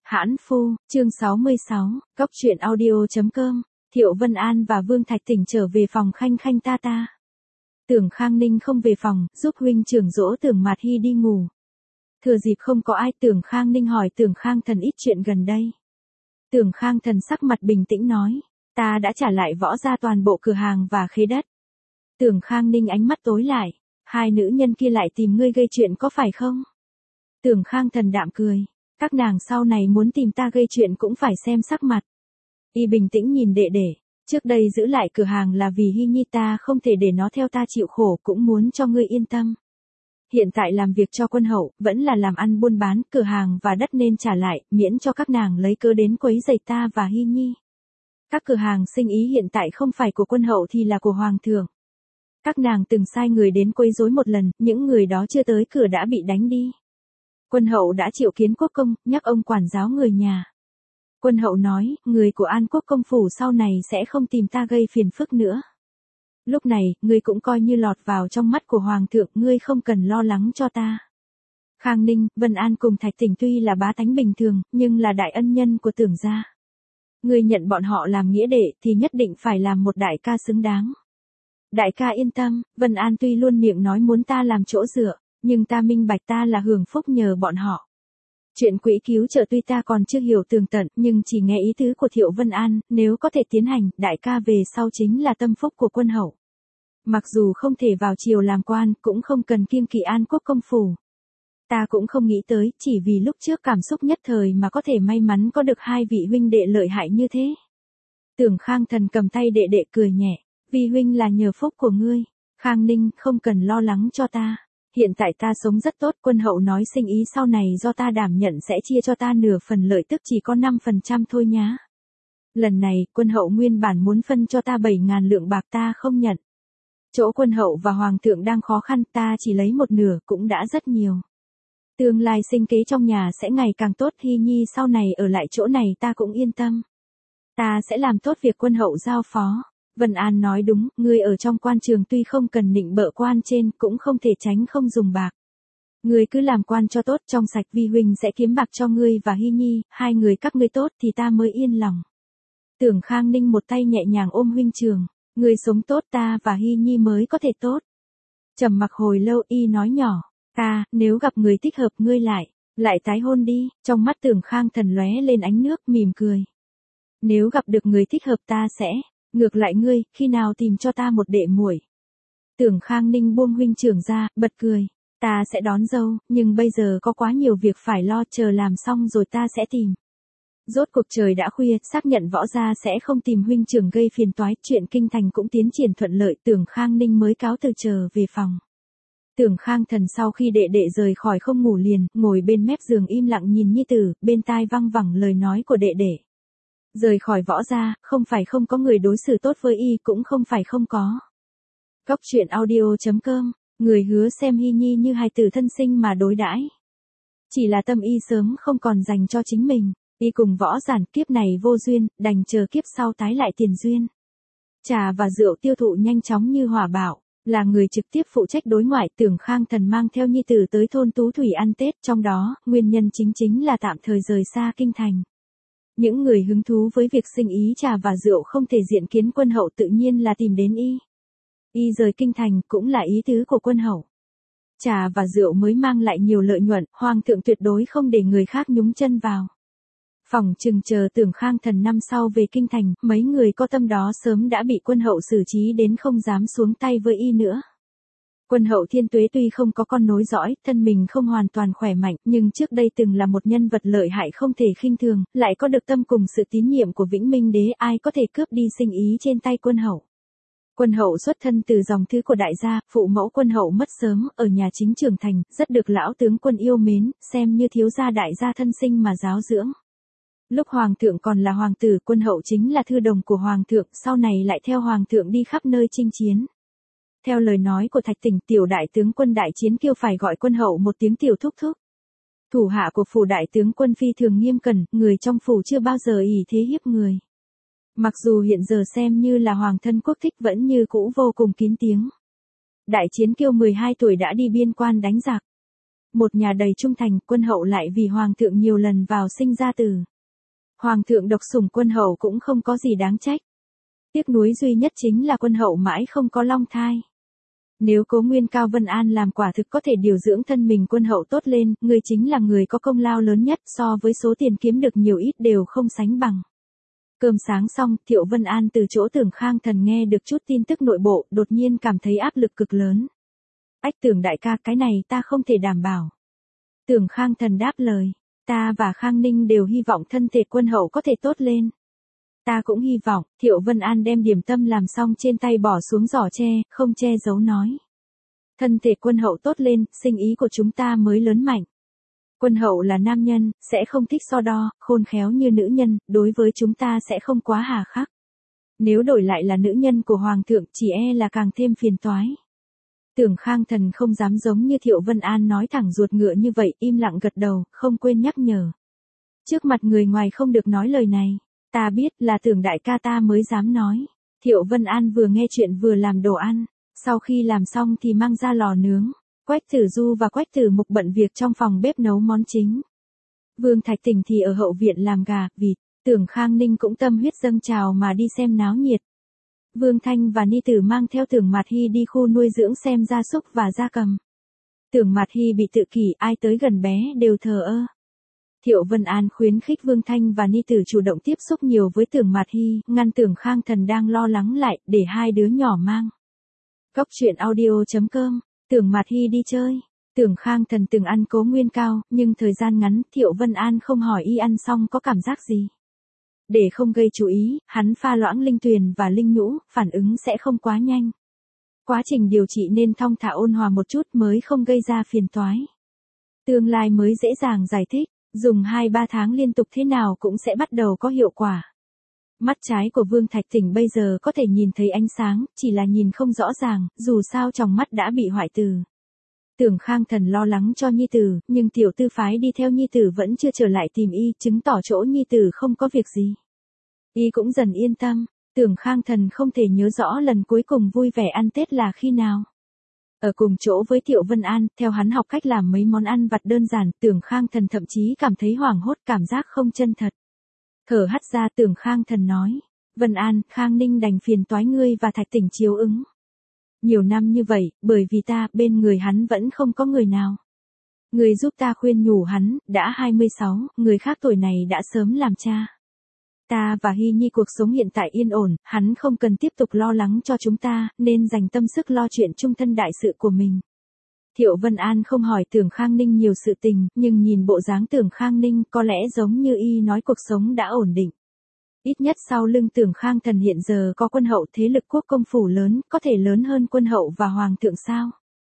Hãn Phu, chương 66, Cốc truyện audio.com, Thiệu Vân An và Vương Thạch Tỉnh trở về phòng khanh khanh ta ta. Tưởng Khang Ninh không về phòng, giúp huynh trưởng dỗ Tưởng Mạt Hy đi ngủ. Thừa dịp không có ai, Tưởng Khang Ninh hỏi Tưởng Khang Thần ít chuyện gần đây. Tưởng Khang Thần sắc mặt bình tĩnh nói, ta đã trả lại Võ gia toàn bộ cửa hàng và khế đất. Tưởng Khang Ninh ánh mắt tối lại, hai nữ nhân kia lại tìm ngươi gây chuyện có phải không? Tưởng Khang Thần đạm cười, các nàng sau này muốn tìm ta gây chuyện cũng phải xem sắc mặt. Y bình tĩnh nhìn đệ đệ, trước đây giữ lại cửa hàng là vì Hy Nhi ta không thể để nó theo ta chịu khổ, cũng muốn cho ngươi yên tâm. Hiện tại làm việc cho quân hậu, vẫn là làm ăn buôn bán, cửa hàng và đất nên trả lại, miễn cho các nàng lấy cớ đến quấy rầy ta và Hy Nhi. Các cửa hàng sinh ý hiện tại không phải của quân hậu thì là của hoàng thượng. Các nàng từng sai người đến quấy rối một lần, những người đó chưa tới cửa đã bị đánh đi. Quân hậu đã triệu kiến quốc công, nhắc ông quản giáo người nhà. Quân hậu nói, người của An Quốc công phủ sau này sẽ không tìm ta gây phiền phức nữa. Lúc này, ngươi cũng coi như lọt vào trong mắt của hoàng thượng, ngươi không cần lo lắng cho ta. Khang Ninh, Vân An cùng Thạch Tỉnh tuy là bá tánh bình thường, nhưng là đại ân nhân của Tưởng gia. Ngươi nhận bọn họ làm nghĩa đệ thì nhất định phải làm một đại ca xứng đáng. Đại ca yên tâm, Vân An tuy luôn miệng nói muốn ta làm chỗ dựa, nhưng ta minh bạch ta là hưởng phúc nhờ bọn họ. Chuyện quỹ cứu trợ tuy ta còn chưa hiểu tường tận, nhưng chỉ nghe ý tứ của Thiệu Vân An, nếu có thể tiến hành, đại ca về sau chính là tâm phúc của quân hậu. Mặc dù không thể vào triều làm quan, cũng không cần kiêng kỵ An Quốc công phủ. Ta cũng không nghĩ tới, chỉ vì lúc trước cảm xúc nhất thời mà có thể may mắn có được hai vị huynh đệ lợi hại như thế. Tưởng Khang Thần cầm tay đệ đệ cười nhẹ, vì huynh là nhờ phúc của ngươi. Khang Ninh, không cần lo lắng cho ta. Hiện tại ta sống rất tốt, quân hậu nói sinh ý sau này do ta đảm nhận sẽ chia cho ta nửa phần lợi, tức chỉ có 5% thôi nhá. Lần này, quân hậu nguyên bản muốn phân cho ta 7.000 lượng bạc ta không nhận. Chỗ quân hậu và hoàng thượng đang khó khăn, ta chỉ lấy một nửa cũng đã rất nhiều. Tương lai sinh kế trong nhà sẽ ngày càng tốt, Hy Nhi sau này ở lại chỗ này ta cũng yên tâm. Ta sẽ làm tốt việc quân hậu giao phó. Vân An nói đúng, ngươi ở trong quan trường tuy không cần nịnh bợ quan trên, cũng không thể tránh không dùng bạc. Ngươi cứ làm quan cho tốt, trong sạch, vi huynh sẽ kiếm bạc cho ngươi và Hy Nhi, hai người các ngươi tốt thì ta mới yên lòng. Tưởng Khang Ninh một tay nhẹ nhàng ôm huynh trường, ngươi sống tốt ta và Hy Nhi mới có thể tốt. Trầm mặc hồi lâu, y nói nhỏ, ta, nếu gặp người thích hợp ngươi lại tái hôn đi. Trong mắt Tưởng Khang Thần lóe lên ánh nước, mỉm cười. Nếu gặp được người thích hợp ta sẽ, ngược lại ngươi, khi nào tìm cho ta một đệ muội. Tưởng Khang Ninh buông huynh trưởng ra, bật cười, ta sẽ đón dâu, nhưng bây giờ có quá nhiều việc phải lo, chờ làm xong rồi ta sẽ tìm. Rốt cuộc trời đã khuya, xác nhận Võ gia sẽ không tìm huynh trưởng gây phiền toái, chuyện kinh thành cũng tiến triển thuận lợi, Tưởng Khang Ninh mới cáo từ trở về phòng. Tưởng Khang Thần sau khi đệ đệ rời khỏi không ngủ liền, ngồi bên mép giường im lặng nhìn nhi tử, bên tai văng vẳng lời nói của đệ đệ. Rời khỏi Võ gia, không phải không có người đối xử tốt với y, cũng không phải không có. Cốc truyện audio.com, người hứa xem Hy Nhi như hài tử thân sinh mà đối đãi. Chỉ là tâm y sớm không còn dành cho chính mình, y cùng Võ Giản kiếp này vô duyên, đành chờ kiếp sau tái lại tiền duyên. Trà và rượu tiêu thụ nhanh chóng như hỏa bạo, là người trực tiếp phụ trách đối ngoại. Tưởng Khang Thần mang theo nhi tử tới thôn Tú Thủy ăn Tết, trong đó, nguyên nhân chính là tạm thời rời xa kinh thành. Những người hứng thú với việc sinh ý trà và rượu không thể diện kiến quân hậu tự nhiên là tìm đến y. Y rời kinh thành cũng là ý tứ của quân hậu. Trà và rượu mới mang lại nhiều lợi nhuận, hoàng thượng tuyệt đối không để người khác nhúng chân vào. Phỏng chừng chờ Tưởng Khang Thần năm sau về kinh thành, mấy người có tâm đó sớm đã bị quân hậu xử trí đến không dám xuống tay với y nữa. Quân hậu Thiên Tuế tuy không có con nối dõi, thân mình không hoàn toàn khỏe mạnh, nhưng trước đây từng là một nhân vật lợi hại không thể khinh thường, lại có được tâm cùng sự tín nhiệm của Vĩnh Minh Đế, ai có thể cướp đi sinh ý trên tay quân hậu. Quân hậu xuất thân từ dòng thứ của đại gia, phụ mẫu quân hậu mất sớm, ở nhà chính trưởng thành, rất được lão tướng quân yêu mến, xem như thiếu gia đại gia thân sinh mà giáo dưỡng. Lúc hoàng thượng còn là hoàng tử, quân hậu chính là thư đồng của hoàng thượng, sau này lại theo hoàng thượng đi khắp nơi chinh chiến. Theo lời nói của Thạch Tỉnh, tiểu đại tướng quân đại chiến kêu phải gọi quân hậu một tiếng tiểu thúc thúc. Thủ hạ của phủ đại tướng quân phi thường nghiêm cẩn, người trong phủ chưa bao giờ ỷ thế hiếp người. Mặc dù hiện giờ xem như là hoàng thân quốc thích vẫn như cũ vô cùng kín tiếng. Đại chiến kiêu 12 tuổi đã đi biên quan đánh giặc. một nhà đầy trung thành, quân hậu lại vì hoàng thượng nhiều lần vào sinh ra tử. Hoàng thượng độc sủng quân hậu cũng không có gì đáng trách. Tiếc nuối duy nhất chính là quân hậu mãi không có long thai. Nếu Cố Nguyên Cao Vân An làm quả thực có thể điều dưỡng thân mình quân hậu tốt lên, người chính là người có công lao lớn nhất, so với số tiền kiếm được nhiều ít đều không sánh bằng. Cơm sáng xong, Thiệu Vân An từ chỗ Tưởng Khang Thần nghe được chút tin tức nội bộ, đột nhiên cảm thấy áp lực cực lớn. Ách Tưởng đại ca, cái này ta không thể đảm bảo. Tưởng Khang Thần đáp lời, ta và Khang Ninh đều hy vọng thân thể quân hậu có thể tốt lên. Ta cũng hy vọng. Thiệu Vân An đem điểm tâm làm xong trên tay bỏ xuống giỏ tre, không che giấu nói. Thân thể quân hậu tốt lên, sinh ý của chúng ta mới lớn mạnh. Quân hậu là nam nhân, sẽ không thích so đo, khôn khéo như nữ nhân, đối với chúng ta sẽ không quá hà khắc. Nếu đổi lại là nữ nhân của hoàng thượng, chỉ e là càng thêm phiền toái. Tưởng Khang Thần không dám giống như Thiệu Vân An nói thẳng ruột ngựa như vậy, im lặng gật đầu, không quên nhắc nhở. Trước mặt người ngoài không được nói lời này. Ta biết, là Tưởng đại ca ta mới dám nói. Thiệu Vân An vừa nghe chuyện vừa làm đồ ăn, sau khi làm xong thì mang ra lò nướng. Quách Tử Du và Quách Tử Mục bận việc trong phòng bếp nấu món chính. Vương Thạch Tỉnh thì ở hậu viện làm gà, vịt. Tưởng Khang Ninh cũng tâm huyết dâng trào mà đi xem náo nhiệt. Vương Thanh và Ni Tử mang theo Tưởng Mạt Hy đi khu nuôi dưỡng xem gia súc và gia cầm. Tưởng Mạt Hy bị tự kỷ, ai tới gần bé đều thờ ơ. Thiệu Vân An khuyến khích Vương Thanh và Ni Tử chủ động tiếp xúc nhiều với Tưởng Mạt Hy, ngăn Tưởng Khang Thần đang lo lắng lại, để hai đứa nhỏ mang. Góc truyện audio.com, Tưởng Mạt Hy đi chơi. Tưởng Khang Thần từng ăn Cố Nguyên Cao, nhưng thời gian ngắn, Thiệu Vân An không hỏi y ăn xong có cảm giác gì. Để không gây chú ý, hắn pha loãng linh tuyền và linh nhũ, phản ứng sẽ không quá nhanh. Quá trình điều trị nên thong thả ôn hòa một chút mới không gây ra phiền toái. Tương lai mới dễ dàng giải thích. Dùng 2-3 tháng liên tục thế nào cũng sẽ bắt đầu có hiệu quả. Mắt trái của Vương Thạch Tỉnh bây giờ có thể nhìn thấy ánh sáng, chỉ là nhìn không rõ ràng, dù sao tròng mắt đã bị hoại tử. Tưởng Khang Thần lo lắng cho nhi tử, nhưng tiểu tư phái đi theo nhi tử vẫn chưa trở lại tìm y, chứng tỏ chỗ nhi tử không có việc gì. Y cũng dần yên tâm. Tưởng Khang Thần không thể nhớ rõ lần cuối cùng vui vẻ ăn Tết là khi nào. Ở cùng chỗ với Thiệu Vân An, theo hắn học cách làm mấy món ăn vặt đơn giản, Tưởng Khang Thần thậm chí cảm thấy hoảng hốt, cảm giác không chân thật. Thở hắt ra, Tưởng Khang Thần nói, Vân An, Khang Ninh đành phiền toái ngươi và Thạch Tỉnh chiếu ứng. Nhiều năm như vậy, bởi vì ta, bên người hắn vẫn không có người nào. Người giúp ta khuyên nhủ hắn, đã 26, người khác tuổi này đã sớm làm cha. Ta và Hy Nhi cuộc sống hiện tại yên ổn, hắn không cần tiếp tục lo lắng cho chúng ta, nên dành tâm sức lo chuyện chung thân đại sự của mình. Thiệu Vân An không hỏi Tưởng Khang Ninh nhiều sự tình, nhưng nhìn bộ dáng Tưởng Khang Ninh có lẽ giống như y nói cuộc sống đã ổn định. Ít nhất sau lưng Tưởng Khang Thần hiện giờ có quân hậu, thế lực quốc công phủ lớn, có thể lớn hơn quân hậu và hoàng thượng sao?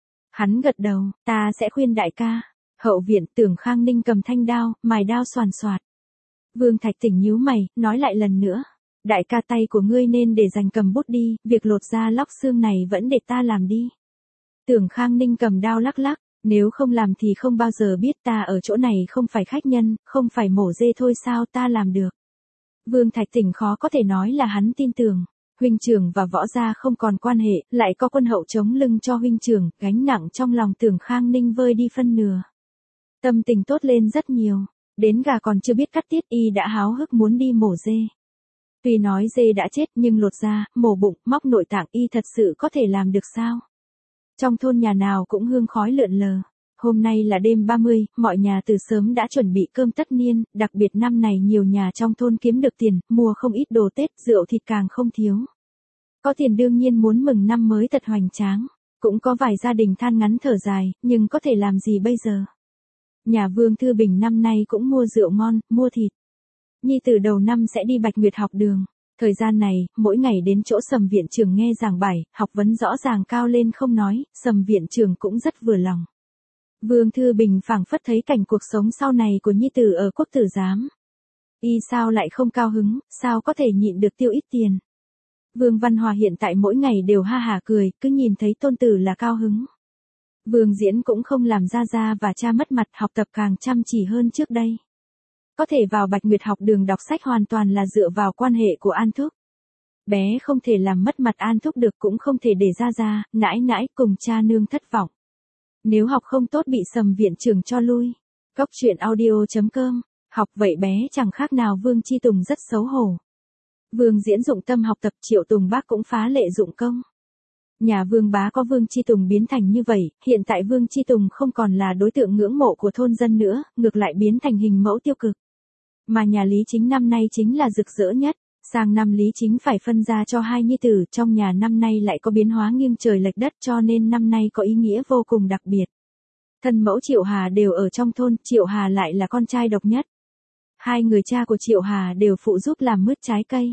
Hắn gật đầu, ta sẽ khuyên đại ca. Hậu viện, Tưởng Khang Ninh cầm thanh đao, mài đao xoàn xoạt. Vương Thạch Tỉnh nhíu mày, nói lại lần nữa. Đại ca, tay của ngươi nên để dành cầm bút đi, việc lột da lóc xương này vẫn để ta làm đi. Tưởng Khang Ninh cầm đao lắc lắc, nếu không làm thì không bao giờ biết, ta ở chỗ này không phải khách nhân, không phải mổ dê thôi sao ta làm được. Vương Thạch Tỉnh khó có thể nói là hắn tin tưởng. Huynh trưởng và võ gia không còn quan hệ, lại có quân hậu chống lưng cho huynh trưởng, gánh nặng trong lòng Tưởng Khang Ninh vơi đi phân nửa. Tâm tình tốt lên rất nhiều. Đến gà còn chưa biết cắt tiết, y đã háo hức muốn đi mổ dê. Tuy nói dê đã chết nhưng lột da, mổ bụng, móc nội tạng y thật sự có thể làm được sao? Trong thôn nhà nào cũng hương khói lượn lờ. Hôm nay là đêm 30, mọi nhà từ sớm đã chuẩn bị cơm tất niên, đặc biệt năm này nhiều nhà trong thôn kiếm được tiền, mua không ít đồ Tết, rượu thịt càng không thiếu. Có tiền đương nhiên muốn mừng năm mới thật hoành tráng. Cũng có vài gia đình than ngắn thở dài, nhưng có thể làm gì bây giờ? Nhà Vương Thư Bình năm nay cũng mua rượu ngon, mua thịt. Nhi từ đầu năm sẽ đi Bạch Nguyệt học đường. Thời gian này, mỗi ngày đến chỗ Sầm viện trưởng nghe giảng bài, học vấn rõ ràng cao lên không nói, Sầm viện trưởng cũng rất vừa lòng. Vương Thư Bình phảng phất thấy cảnh cuộc sống sau này của nhi tử ở quốc tử giám. Y sao lại không cao hứng, sao có thể nhịn được tiêu ít tiền. Vương Văn Hòa hiện tại mỗi ngày đều ha hả cười, cứ nhìn thấy tôn tử là cao hứng. Vương Diễn cũng không làm ra và cha mất mặt, học tập càng chăm chỉ hơn trước đây. Có thể vào Bạch Nguyệt học đường đọc sách hoàn toàn là dựa vào quan hệ của An Thúc. Bé không thể làm mất mặt An Thúc được, cũng không thể để ra nãi nãi cùng cha nương thất vọng. Nếu học không tốt bị Sầm viện trưởng cho lui. Cốc truyện audio.com, học vậy bé chẳng khác nào Vương Chi Tùng rất xấu hổ. Vương Diễn dụng tâm học tập, Triệu Tùng Bác cũng phá lệ dụng công. Nhà Vương bá có Vương Chi Tùng biến thành như vậy, hiện tại Vương Chi Tùng không còn là đối tượng ngưỡng mộ của thôn dân nữa, ngược lại biến thành hình mẫu tiêu cực. Mà nhà Lý Chính năm nay chính là rực rỡ nhất, sang năm Lý Chính phải phân ra cho hai nhi tử, trong nhà năm nay lại có biến hóa nghiêng trời lệch đất cho nên năm nay có ý nghĩa vô cùng đặc biệt. Thân mẫu Triệu Hà đều ở trong thôn, Triệu Hà lại là con trai độc nhất. Hai người cha của Triệu Hà đều phụ giúp làm mứt trái cây.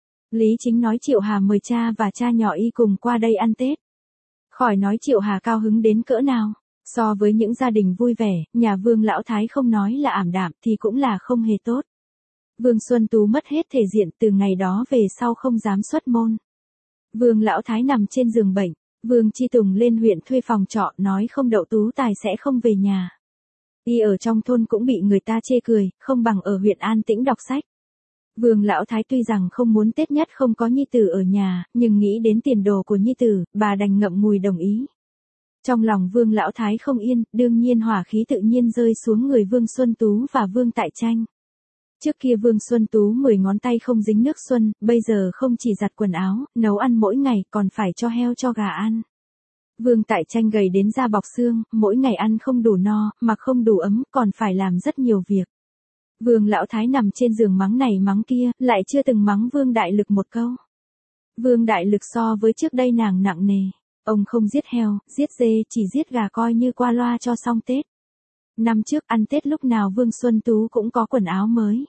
Lý Chính nói Triệu Hà mời cha và cha nhỏ y cùng qua đây ăn Tết. Khỏi nói Triệu Hà cao hứng đến cỡ nào. So với những gia đình vui vẻ, nhà Vương Lão Thái không nói là ảm đạm thì cũng là không hề tốt. Vương Xuân Tú mất hết thể diện, từ ngày đó về sau không dám xuất môn. Vương Lão Thái nằm trên giường bệnh, Vương Chi Tùng lên huyện thuê phòng trọ, nói không đậu Tú Tài sẽ không về nhà. Đi ở trong thôn cũng bị người ta chê cười, không bằng ở huyện An Tĩnh đọc sách. Vương Lão Thái tuy rằng không muốn Tết nhất không có nhi tử ở nhà, nhưng nghĩ đến tiền đồ của nhi tử, bà đành ngậm ngùi đồng ý. Trong lòng Vương Lão Thái không yên, đương nhiên hỏa khí tự nhiên rơi xuống người Vương Xuân Tú và Vương Tại Tranh. Trước kia Vương Xuân Tú 10 ngón tay không dính nước xuân, bây giờ không chỉ giặt quần áo, nấu ăn mỗi ngày, còn phải cho heo cho gà ăn. Vương Tại Tranh gầy đến da bọc xương, mỗi ngày ăn không đủ no, mặc không đủ ấm, còn phải làm rất nhiều việc. Vương Lão Thái nằm trên giường mắng này mắng kia, lại chưa từng mắng Vương Đại Lực một câu. Vương Đại Lực so với trước đây nàng nặng nề. Ông không giết heo, giết dê, chỉ giết gà coi như qua loa cho xong Tết. Năm trước ăn Tết lúc nào Vương Xuân Tú cũng có quần áo mới.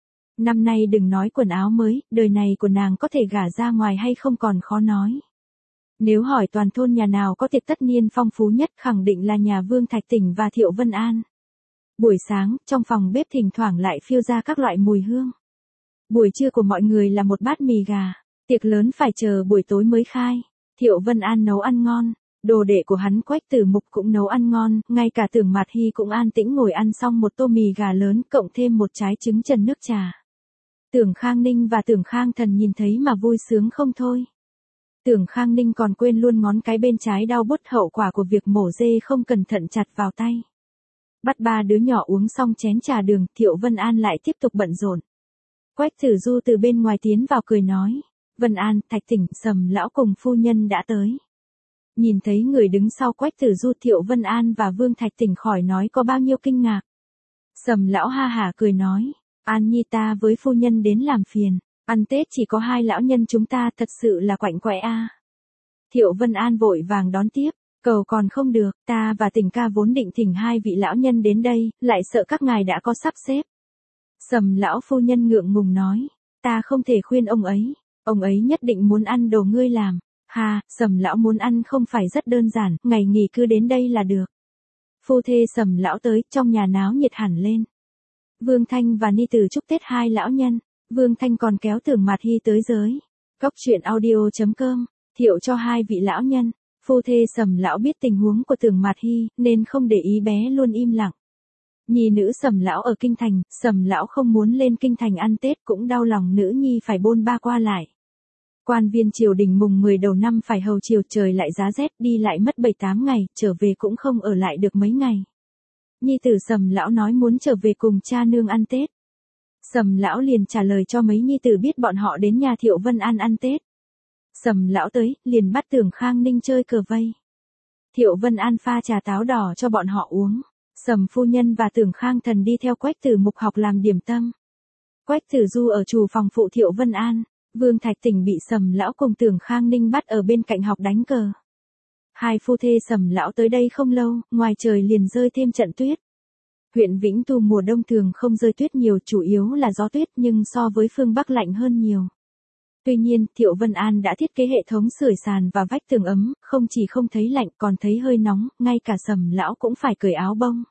Năm nay đừng nói quần áo mới, đời này của nàng có thể gả ra ngoài hay không còn khó nói. Nếu hỏi toàn thôn nhà nào có tiệc tất niên phong phú nhất, khẳng định là nhà Vương Thạch Tỉnh và Thiệu Vân An. Buổi sáng, trong phòng bếp thỉnh thoảng lại phiêu ra các loại mùi hương. Buổi trưa của mọi người là một bát mì gà, tiệc lớn phải chờ buổi tối mới khai. Thiệu Vân An nấu ăn ngon, đồ đệ của hắn Quách Tử Mục cũng nấu ăn ngon, ngay cả Tưởng Mạt Hy cũng an tĩnh ngồi ăn xong một tô mì gà lớn cộng thêm một trái trứng trần nước trà. Tưởng Khang Ninh và Tưởng Khang Thần nhìn thấy mà vui sướng không thôi. Tưởng Khang Ninh còn quên luôn ngón cái bên trái đau bút hậu quả của việc mổ dê không cẩn thận chặt vào tay. Bắt ba đứa nhỏ uống xong chén trà đường, Thiệu Vân An lại tiếp tục bận rộn. Quách Tử Du từ bên ngoài tiến vào cười nói. Vân An, Thạch Tỉnh, Sầm lão cùng phu nhân đã tới. Nhìn thấy người đứng sau Quách Tử Du, Thiệu Vân An và Vương Thạch Tỉnh khỏi nói có bao nhiêu kinh ngạc. Sầm lão ha hả cười nói, An Nhi ta với phu nhân đến làm phiền, ăn Tết chỉ có hai lão nhân chúng ta thật sự là quạnh quẽ a. Thiệu Vân An vội vàng đón tiếp, cầu còn không được, ta và Tỉnh ca vốn định thỉnh hai vị lão nhân đến đây, lại sợ các ngài đã có sắp xếp. Sầm lão phu nhân ngượng ngùng nói, ta không thể khuyên ông ấy. Ông ấy nhất định muốn ăn đồ ngươi làm. Ha, Sầm lão muốn ăn không phải rất đơn giản, ngày nghỉ cứ đến đây là được. Phu thê Sầm lão tới, trong nhà náo nhiệt hẳn lên. Vương Thanh và Ni Tử chúc Tết hai lão nhân. Vương Thanh còn kéo Tưởng Mạt Hy tới giới. Cốc truyện audio.com, thiệu cho hai vị lão nhân. Phu thê Sầm lão biết tình huống của Tưởng Mạt Hy, nên không để ý bé luôn im lặng. Nhi nữ Sầm lão ở kinh thành, Sầm lão không muốn lên kinh thành ăn Tết, cũng đau lòng nữ nhi phải bôn ba qua lại. Quan viên triều đình mùng 10 đầu năm phải hầu chiều, trời lại giá rét, đi lại mất 7-8 ngày, trở về cũng không ở lại được mấy ngày. Nhi tử Sầm lão nói muốn trở về cùng cha nương ăn Tết. Sầm lão liền trả lời cho mấy nhi tử biết bọn họ đến nhà Thiệu Vân An ăn Tết. Sầm lão tới, liền bắt Tưởng Khang Ninh chơi cờ vây. Thiệu Vân An pha trà táo đỏ cho bọn họ uống. Sầm phu nhân và Tưởng Khang Thần đi theo Quách Tử Mục học làm điểm tâm. Quách Tử Du ở trù phòng phụ Thiệu Vân An. Vương Thạch Tỉnh bị Sầm lão cùng Tưởng Khang Ninh bắt ở bên cạnh học đánh cờ. Hai phu thê Sầm lão tới đây không lâu, ngoài trời liền rơi thêm trận tuyết. Huyện Vĩnh Tu mùa đông thường không rơi tuyết nhiều, chủ yếu là gió tuyết, nhưng so với phương Bắc lạnh hơn nhiều. Tuy nhiên, Thiệu Vân An đã thiết kế hệ thống sưởi sàn và vách tường ấm, không chỉ không thấy lạnh còn thấy hơi nóng, ngay cả Sầm lão cũng phải cởi áo bông.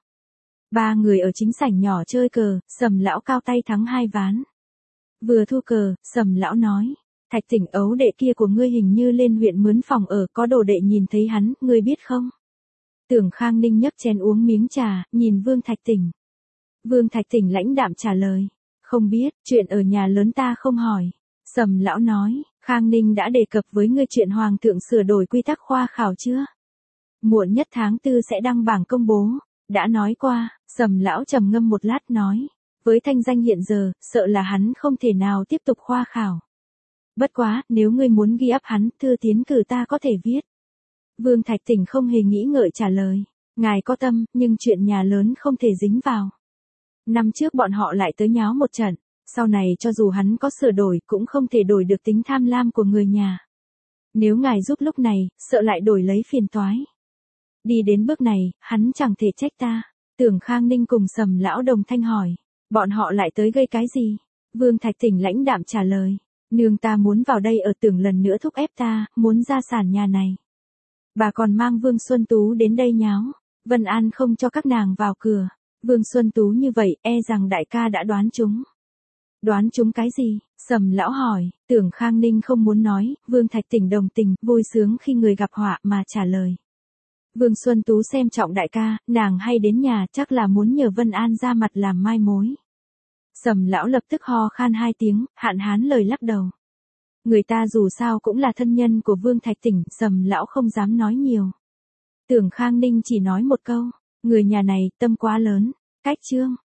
Ba người ở chính sảnh nhỏ chơi cờ, Sầm lão cao tay thắng 2 ván. Vừa thua cờ, Sầm lão nói, Thạch Tỉnh ấu đệ kia của ngươi hình như lên huyện mướn phòng ở, có đồ đệ nhìn thấy hắn, ngươi biết không? Tưởng Khang Ninh nhấp chén uống miếng trà, nhìn Vương Thạch Tỉnh. Vương Thạch Tỉnh lãnh đạm trả lời, không biết, chuyện ở nhà lớn ta không hỏi. Sầm lão nói, Khang Ninh đã đề cập với ngươi chuyện hoàng thượng sửa đổi quy tắc khoa khảo chưa? Muộn nhất tháng 4 sẽ đăng bảng công bố. Đã nói qua, Sầm lão trầm ngâm một lát nói. Với thanh danh hiện giờ, sợ là hắn không thể nào tiếp tục khoa khảo. Bất quá, nếu ngươi muốn ghi áp hắn, thư tiến cử ta có thể viết. Vương Thạch Tỉnh không hề nghĩ ngợi trả lời. Ngài có tâm, nhưng chuyện nhà lớn không thể dính vào. Năm trước bọn họ lại tới nháo một trận. Sau này cho dù hắn có sửa đổi cũng không thể đổi được tính tham lam của người nhà. Nếu ngài giúp lúc này, sợ lại đổi lấy phiền toái. Đi đến bước này, hắn chẳng thể trách ta. Tưởng Khang Ninh cùng Sầm lão đồng thanh hỏi. Bọn họ lại tới gây cái gì? Vương Thạch Tỉnh lãnh đạm trả lời. Nương ta muốn vào đây ở, Tưởng lần nữa thúc ép ta, muốn gia sản nhà này. Bà còn mang Vương Xuân Tú đến đây nháo. Vân An không cho các nàng vào cửa. Vương Xuân Tú như vậy, e rằng đại ca đã đoán chúng. Đoán chúng cái gì? Sầm lão hỏi. Tưởng Khang Ninh không muốn nói. Vương Thạch Tỉnh đồng tình, vui sướng khi người gặp họa mà trả lời. Vương Xuân Tú xem trọng đại ca, nàng hay đến nhà, chắc là muốn nhờ Vân An ra mặt làm mai mối. Sầm lão lập tức ho khan 2 tiếng, hạn hán lời lắc đầu. Người ta dù sao cũng là thân nhân của Vương Thạch Tỉnh, Sầm lão không dám nói nhiều. Tưởng Khang Ninh chỉ nói một câu, người nhà này tâm quá lớn. Cách chương